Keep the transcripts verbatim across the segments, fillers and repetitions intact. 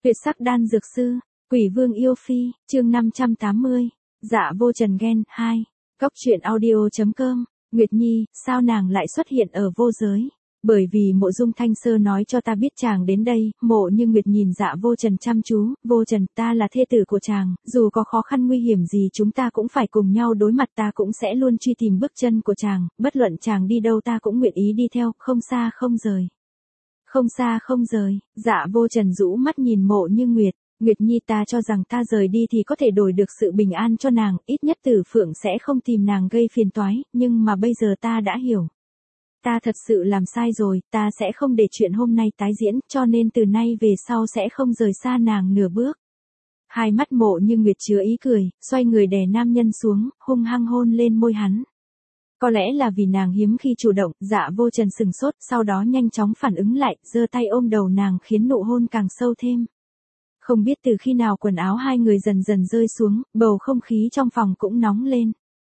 Tuyệt sắc đan dược sư, Quỷ Vương yêu phi, chương năm trăm tám mươi. Dạ vô trần ghen, hai. Góc truyện audio.com. Nguyệt Nhi, sao nàng lại xuất hiện ở vô giới? Bởi vì Mộ Dung Thanh Sơ nói cho ta biết chàng đến đây. Mộ Như Nguyệt nhìn Dạ vô trần chăm chú. Vô trần, ta là thê tử của chàng, dù có khó khăn nguy hiểm gì chúng ta cũng phải cùng nhau đối mặt, ta cũng sẽ luôn truy tìm bước chân của chàng, bất luận chàng đi đâu ta cũng nguyện ý đi theo, không xa không rời. Không xa không rời. Dạ vô trần rũ mắt nhìn Mộ Như Nguyệt. Nguyệt Nhi, ta cho rằng ta rời đi thì có thể đổi được sự bình an cho nàng, ít nhất Tử Phượng sẽ không tìm nàng gây phiền toái, nhưng mà bây giờ ta đã hiểu. Ta thật sự làm sai rồi, ta sẽ không để chuyện hôm nay tái diễn, cho nên từ nay về sau sẽ không rời xa nàng nửa bước. Hai mắt Mộ Như Nguyệt chứa ý cười, xoay người đè nam nhân xuống, hung hăng hôn lên môi hắn. Có lẽ là vì nàng hiếm khi chủ động, Dạ vô trần sừng sốt, sau đó nhanh chóng phản ứng lại, giơ tay ôm đầu nàng khiến nụ hôn càng sâu thêm. Không biết từ khi nào quần áo hai người dần dần rơi xuống, bầu không khí trong phòng cũng nóng lên.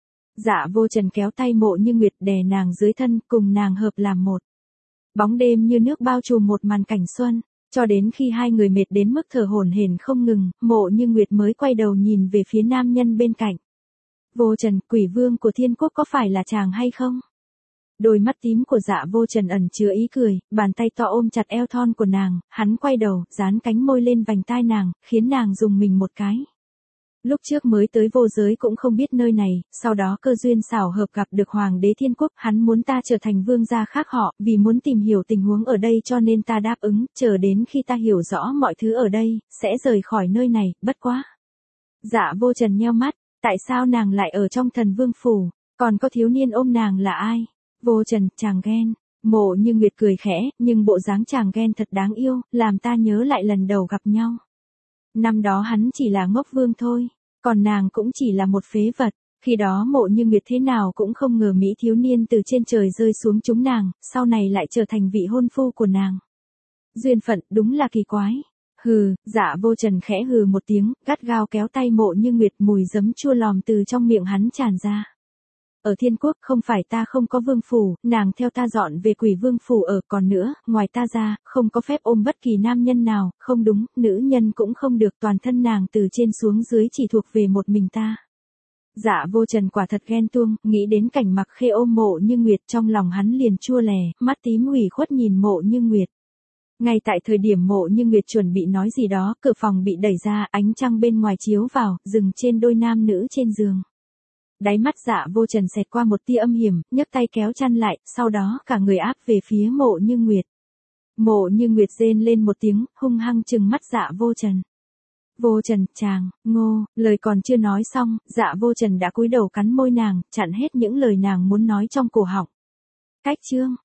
Dạ vô trần kéo tay Mộ Như Nguyệt đè nàng dưới thân, cùng nàng hợp làm một. Bóng đêm như nước bao trùm một màn cảnh xuân, cho đến khi hai người mệt đến mức thở hổn hển không ngừng, Mộ Như Nguyệt mới quay đầu nhìn về phía nam nhân bên cạnh. Vô trần, Quỷ Vương của Thiên Quốc có phải là chàng hay không? Đôi mắt tím của Dạ vô trần ẩn chứa ý cười, bàn tay to ôm chặt eo thon của nàng, hắn quay đầu, dán cánh môi lên vành tai nàng, khiến nàng rùng mình một cái. Lúc trước mới tới vô giới cũng không biết nơi này, sau đó cơ duyên xảo hợp gặp được Hoàng đế Thiên Quốc, hắn muốn ta trở thành vương gia khác họ, vì muốn tìm hiểu tình huống ở đây cho nên ta đáp ứng, chờ đến khi ta hiểu rõ mọi thứ ở đây, sẽ rời khỏi nơi này, bất quá. Dạ vô trần nheo mắt, tại sao nàng lại ở trong Thần Vương phủ, còn có thiếu niên ôm nàng là ai? Vô trần, chàng ghen. Mộ Như Nguyệt cười khẽ, nhưng bộ dáng chàng ghen thật đáng yêu, làm ta nhớ lại lần đầu gặp nhau. Năm đó hắn chỉ là ngốc vương thôi, còn nàng cũng chỉ là một phế vật. Khi đó Mộ Như Nguyệt thế nào cũng không ngờ mỹ thiếu niên từ trên trời rơi xuống chúng nàng, sau này lại trở thành vị hôn phu của nàng. Duyên phận, đúng là kỳ quái. Hừ, Dạ vô trần khẽ hừ một tiếng, gắt gao kéo tay Mộ Như Nguyệt, mùi giấm chua lòm từ trong miệng hắn tràn ra. Ở Thiên Quốc không phải ta không có vương phủ, nàng theo ta dọn về Quỷ Vương phủ ở, còn nữa, ngoài ta ra, không có phép ôm bất kỳ nam nhân nào, không đúng, nữ nhân cũng không được, toàn thân nàng từ trên xuống dưới chỉ thuộc về một mình ta. Dạ vô trần quả thật ghen tuông, nghĩ đến cảnh Mặc Khê ôm Mộ Như Nguyệt trong lòng hắn liền chua lè, mắt tím ủy khuất nhìn Mộ Như Nguyệt. Ngay tại thời điểm Mộ Như Nguyệt chuẩn bị nói gì đó, cửa phòng bị đẩy ra, ánh trăng bên ngoài chiếu vào, dừng trên đôi nam nữ trên giường. Đáy mắt Dạ vô trần xẹt qua một tia âm hiểm, nhấc tay kéo chăn lại, sau đó cả người áp về phía Mộ Như Nguyệt. Mộ Như Nguyệt rên lên một tiếng, hung hăng trừng mắt Dạ vô trần. Vô trần, chàng, ngô, lời còn chưa nói xong, Dạ vô trần đã cúi đầu cắn môi nàng, chặn hết những lời nàng muốn nói trong cổ họng. Cách chương.